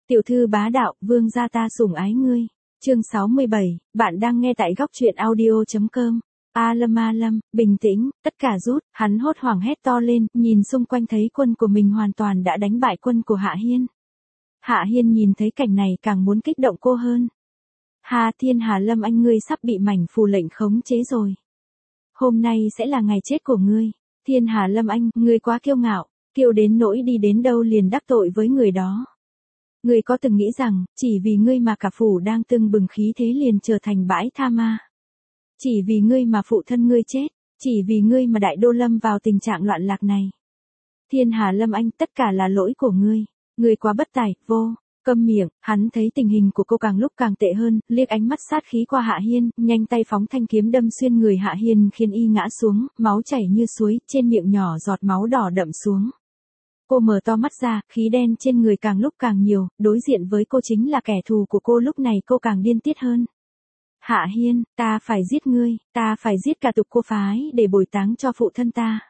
Tiểu thư bá đạo, vương gia ta sủng ái ngươi. Chương 67, bạn đang nghe tại góc truyện audio.com. A Lâm, bình tĩnh, tất cả rút, hắn hốt hoảng hét to lên, nhìn xung quanh thấy quân của mình hoàn toàn đã đánh bại quân của Hạ Hiên. Hạ Hiên nhìn thấy cảnh này càng muốn kích động cô hơn. Thiên Hà Lâm anh, ngươi sắp bị mảnh phù lệnh khống chế rồi. Hôm nay sẽ là ngày chết của ngươi. Thiên Hà Lâm anh, ngươi quá kiêu ngạo, kiêu đến nỗi đi đến đâu liền đắc tội với người đó. Ngươi có từng nghĩ rằng, chỉ vì ngươi mà cả phủ đang tưng bừng khí thế liền trở thành bãi tha ma. Chỉ vì ngươi mà phụ thân ngươi chết, chỉ vì ngươi mà đại đô lâm vào tình trạng loạn lạc này. Thiên Hà Lâm anh, tất cả là lỗi của ngươi. Ngươi quá bất tài, vô. Câm miệng, hắn thấy tình hình của cô càng lúc càng tệ hơn, liếc ánh mắt sát khí qua Hạ Hiên, nhanh tay phóng thanh kiếm đâm xuyên người Hạ Hiên khiến y ngã xuống, máu chảy như suối, trên miệng nhỏ giọt máu đỏ đậm xuống. Cô mở to mắt ra, khí đen trên người càng lúc càng nhiều, đối diện với cô chính là kẻ thù của cô, lúc này cô càng điên tiết hơn. Hạ Hiên, ta phải giết ngươi, ta phải giết cả tục cô phái để bồi táng cho phụ thân ta.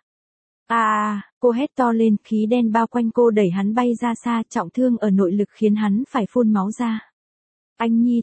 Cô hét to lên, khí đen bao quanh cô đẩy hắn bay ra xa, trọng thương ở nội lực khiến hắn phải phun máu ra. Anh Nhi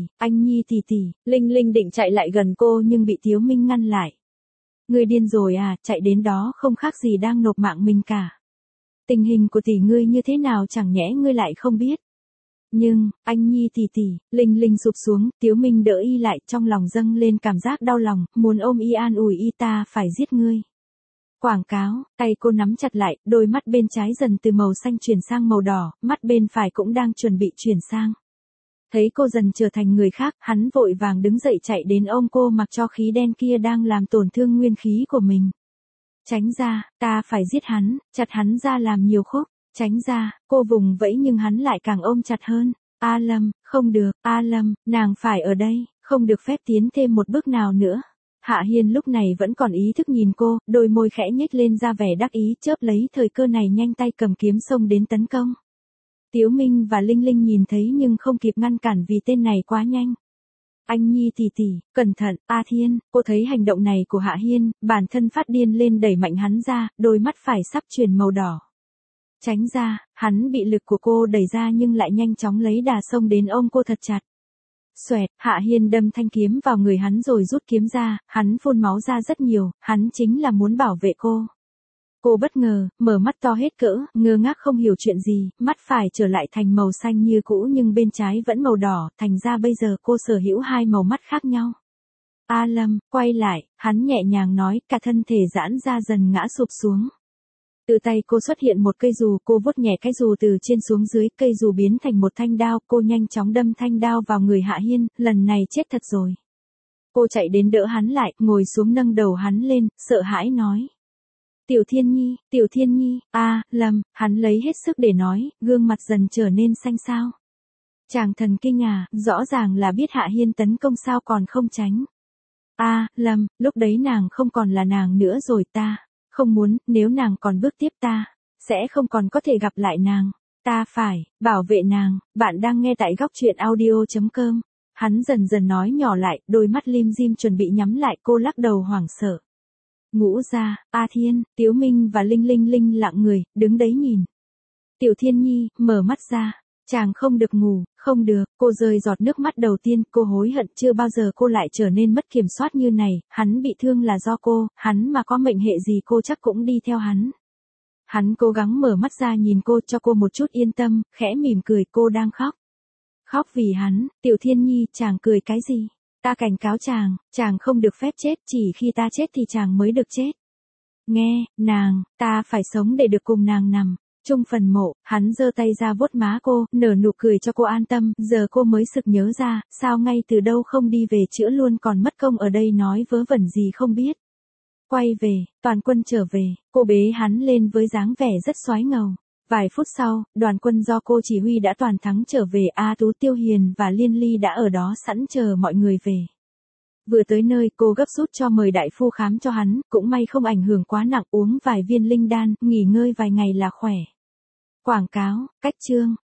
tỷ, Linh Linh định chạy lại gần cô nhưng bị Tiếu Minh ngăn lại. Ngươi điên rồi à, chạy đến đó không khác gì đang nộp mạng mình cả. Tình hình của tỷ ngươi như thế nào chẳng nhẽ ngươi lại không biết. Nhưng, anh Nhi tỷ, Linh Linh sụp xuống, Tiếu Minh đỡ y lại, trong lòng dâng lên cảm giác đau lòng, muốn ôm y an ủi y, ta phải giết ngươi. Quảng cáo, tay cô nắm chặt lại, đôi mắt bên trái dần từ màu xanh chuyển sang màu đỏ, mắt bên phải cũng đang chuẩn bị chuyển sang. Thấy cô dần trở thành người khác, hắn vội vàng đứng dậy chạy đến ôm cô, mặc cho khí đen kia đang làm tổn thương nguyên khí của mình. Tránh ra, ta phải giết hắn, chặt hắn ra làm nhiều khúc. Tránh ra, cô vùng vẫy nhưng hắn lại càng ôm chặt hơn. A Lâm, không được, A Lâm, nàng phải ở đây, không được phép tiến thêm một bước nào nữa. Hạ Hiên lúc này vẫn còn ý thức nhìn cô, đôi môi khẽ nhếch lên ra vẻ đắc ý, chớp lấy thời cơ này nhanh tay cầm kiếm xông đến tấn công. Tiếu Minh và Linh Linh nhìn thấy nhưng không kịp ngăn cản vì tên này quá nhanh. Anh Nhi tỷ, cẩn thận, A Thiên, cô thấy hành động này của Hạ Hiên, bản thân phát điên lên đẩy mạnh hắn ra, đôi mắt phải sắp chuyển màu đỏ. Tránh ra, hắn bị lực của cô đẩy ra nhưng lại nhanh chóng lấy đà xông đến ôm cô thật chặt. Xoẹt, Hạ Hiên đâm thanh kiếm vào người hắn rồi rút kiếm ra, hắn phun máu ra rất nhiều, hắn chính là muốn bảo vệ cô. Cô bất ngờ, mở mắt to hết cỡ, ngơ ngác không hiểu chuyện gì, mắt phải trở lại thành màu xanh như cũ nhưng bên trái vẫn màu đỏ, thành ra bây giờ cô sở hữu hai màu mắt khác nhau. A Lâm, quay lại, hắn nhẹ nhàng nói, cả thân thể giãn ra dần ngã sụp xuống. Từ tay cô xuất hiện một cây dù, cô vuốt nhẹ cái dù từ trên xuống dưới, cây dù biến thành một thanh đao, cô nhanh chóng đâm thanh đao vào người Hạ Hiên, lần này chết thật rồi. Cô chạy đến đỡ hắn lại, ngồi xuống nâng đầu hắn lên, sợ hãi nói. Tiểu Thiên Nhi, Lâm, hắn lấy hết sức để nói, gương mặt dần trở nên xanh xao. Chàng thần kinh à, rõ ràng là biết Hạ Hiên tấn công sao còn không tránh. Lâm, lúc đấy nàng không còn là nàng nữa rồi, ta không muốn, nếu nàng còn bước tiếp ta sẽ không còn có thể gặp lại nàng. Ta phải bảo vệ nàng. Bạn đang nghe tại góc truyện audio.com. Hắn dần dần nói nhỏ lại, đôi mắt lim dim chuẩn bị nhắm lại, cô lắc đầu hoảng sợ. Ngũ ra, A Thiên, Tiếu Minh và Linh Linh lặng người, đứng đấy nhìn. Tiểu Thiên Nhi, mở mắt ra. Chàng không được ngủ, không được, cô rơi giọt nước mắt đầu tiên, cô hối hận chưa bao giờ cô lại trở nên mất kiểm soát như này, hắn bị thương là do cô, hắn mà có mệnh hệ gì cô chắc cũng đi theo hắn. Hắn cố gắng mở mắt ra nhìn cô cho cô một chút yên tâm, khẽ mỉm cười, cô đang khóc. Khóc vì hắn, Tiểu Thiên Nhi, chàng cười cái gì? Ta cảnh cáo chàng không được phép chết, chỉ khi ta chết thì chàng mới được chết. Nghe, nàng, ta phải sống để được cùng nàng nằm chung phần mộ. Hắn giơ tay ra vuốt má cô, nở nụ cười cho cô an tâm, giờ cô mới sực nhớ ra, sao ngay từ đâu không đi về chữa luôn còn mất công ở đây nói vớ vẩn gì không biết. Quay về, toàn quân trở về, cô bế hắn lên với dáng vẻ rất xoái ngầu. Vài phút sau, đoàn quân do cô chỉ huy đã toàn thắng trở về, A Tú, Tiêu Hiền và Liên Ly đã ở đó sẵn chờ mọi người về. Vừa tới nơi, cô gấp rút cho mời đại phu khám cho hắn, cũng may không ảnh hưởng quá nặng, uống vài viên linh đan, nghỉ ngơi vài ngày là khỏe. Quảng cáo, cách chương.